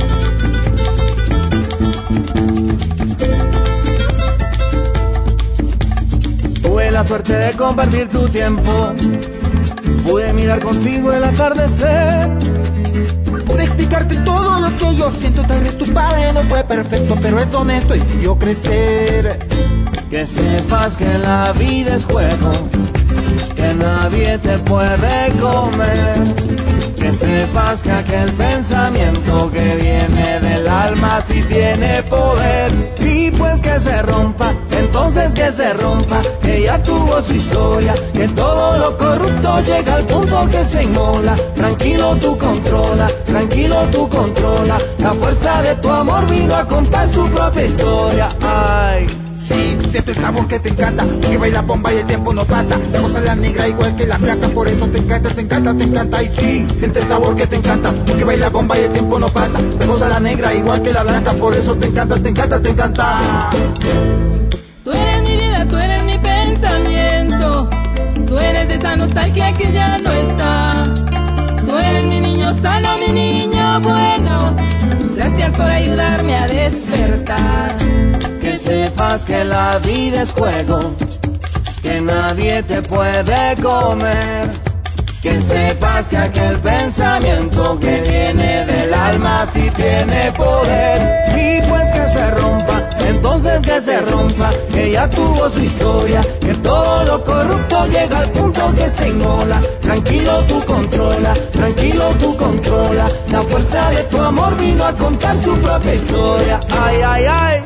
Tuve la suerte de compartir tu tiempo, pude mirar contigo el atardecer, pude explicarte todo lo que yo siento. Tal vez tu padre no fue perfecto, pero es honesto y te vio crecer. Que sepas que la vida es juego, que nadie te puede comer. Que sepas que aquel pensamiento que viene del alma sí tiene poder. Y pues que se rompa, entonces que se rompa, que ya tuvo su historia, que todo lo corrupto llega al punto que se inmola. Tranquilo tú controla, tranquilo tú controla. La fuerza de tu amor vino a contar su propia historia. Ay. Sí, siento el sabor que te encanta, que baila bomba y el tiempo no pasa. Te goza la negra igual que la flaca, por eso te encanta, te encanta, te encanta. Y sí, siente el sabor que te encanta, que baila bomba y el tiempo no pasa. Te goza la negra igual que la blanca, por eso te encanta, te encanta, te encanta. Tú eres mi vida, tú eres mi pensamiento. Tú eres de esa nostalgia que ya no está. Tú eres mi niño sano, mi niño bueno. Gracias por ayudarme a despertar. Que sepas que la vida es juego, que nadie te puede comer. Que sepas que aquel pensamiento que viene del alma sí tiene poder. Y pues que se rompa, entonces que se rompa, que ya tuvo su historia, que todo lo corrupto llega al punto que se inmola. Tranquilo tú controla, tranquilo tú controla. La fuerza de tu amor vino a contar su propia historia. Ay, ay, ay.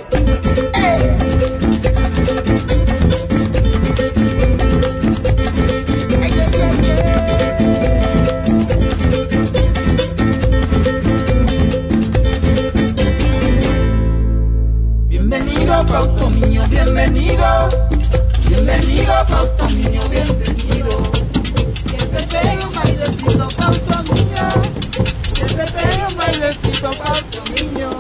Bienvenido, Fausto Niño, bienvenido. Bienvenido, Fausto Niño, bienvenido. Que se pegue un bailecito, Fausto Niño. Que se pegue un bailecito, Fausto Niño.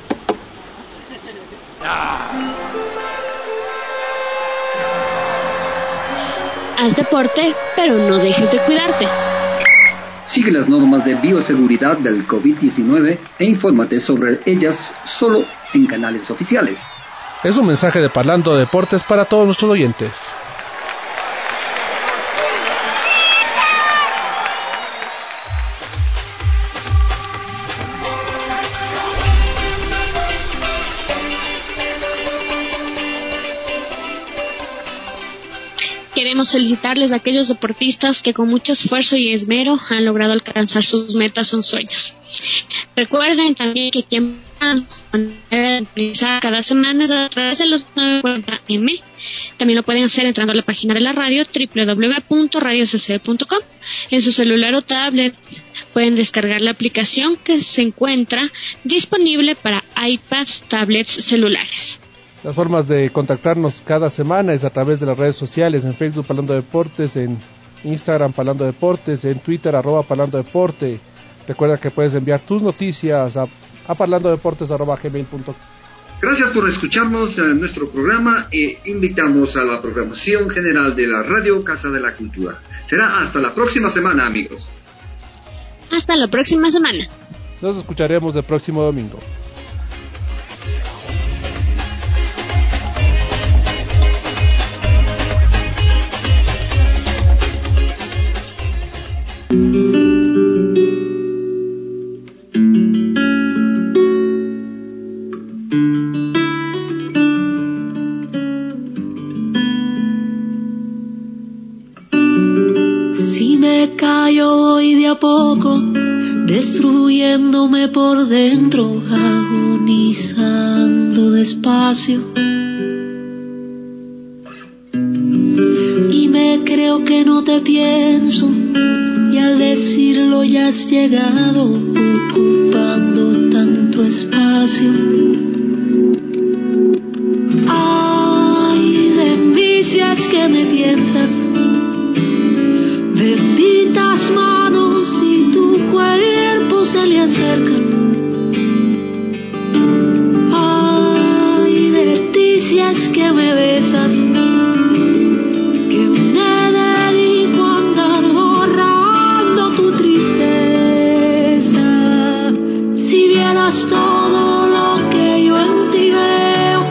Haz deporte, pero no dejes de cuidarte. Sigue las normas de bioseguridad del COVID-19 e infórmate sobre ellas solo en canales oficiales. Es un mensaje de Parlando Deportes para todos nuestros oyentes. queremos felicitarles a aquellos deportistas que con mucho esfuerzo y esmero han logrado alcanzar sus metas o sueños. Recuerden también que quien cada semana es a través de los 940M. También lo pueden hacer entrando a la página de la radio www.radiocc.com. En su celular o tablet pueden descargar la aplicación que se encuentra disponible para iPad, tablets, celulares. Las formas de contactarnos cada semana es a través de las redes sociales, en Facebook Parlando Deportes, en Instagram Parlando Deportes, en Twitter @Parlando Deporte. Recuerda que puedes enviar tus noticias a parlandodeportes@gmail.com. Gracias por escucharnos en nuestro programa e invitamos a la programación general de la Radio Casa de la Cultura. Será hasta la próxima semana, amigos. Hasta la próxima semana. Nos escucharemos el próximo domingo. Si me callo hoy de a poco, destruyéndome por dentro, agonizando despacio. Y me creo que no te pienso, y al decirlo ya has llegado, ocupando tanto espacio. Ay de mí si es que me piensas, benditas manos y tu cuerpo se le acercan. Ay de ti si es que me besas, que me dedico a andar borrando tu tristeza. Si vieras todo lo que yo en ti veo,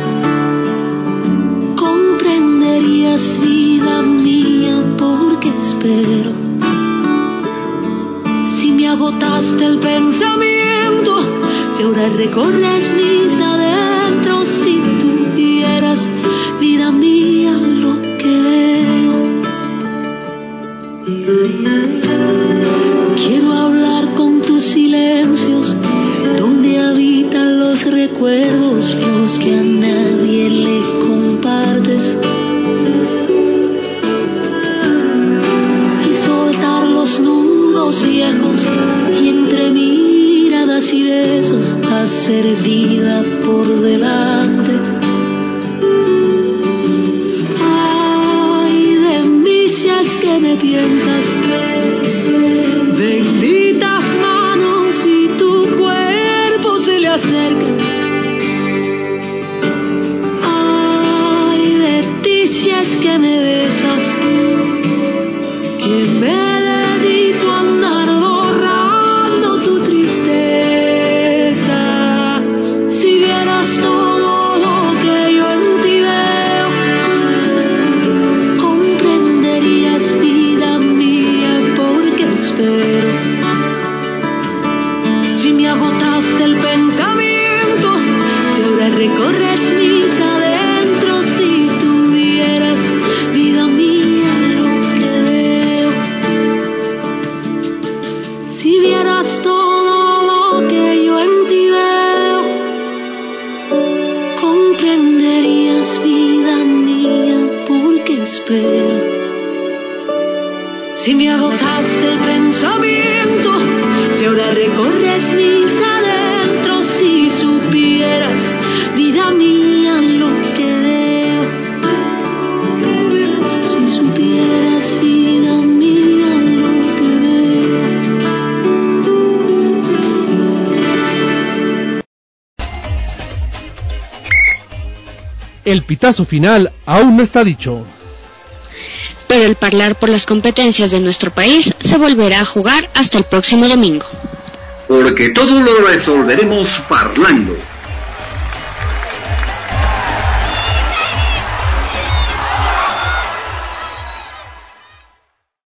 comprenderías, vida mía, porque espero. Si me agotaste el pensamiento, si ahora recorres mis adentros, si tú vieras, vida mía, lo que veo. Quiero hablar con tus silencios, donde habitan los recuerdos, los que a nadie le compartes. Los nudos viejos y entre miradas y besos hacer vida por delante. Ay de mí si es que me piensas, benditas manos y tu cuerpo se le acercan. Ay de ti si es que me besas, que me dedico a andar borrando tu tristeza. Si vieras todo lo que yo en ti veo, comprenderías, vida mía, porque espero. Si me agotaste el pensamiento, si ahora recorres mis adentros, si tú vieras, vida mía, lo que veo. Si vieras todo lo que yo en ti veo, comprenderías, vida mía, porque espero. Si me agotaste el pensamiento, si ahora recorres mis adentros, si supieras, vida mía, lo que veo. Si supieras, vida mía, lo que veo. El pitazo final aún no está dicho. Pero el Parlar por las competencias de nuestro país se volverá a jugar hasta el próximo domingo. Porque todo lo resolveremos parlando.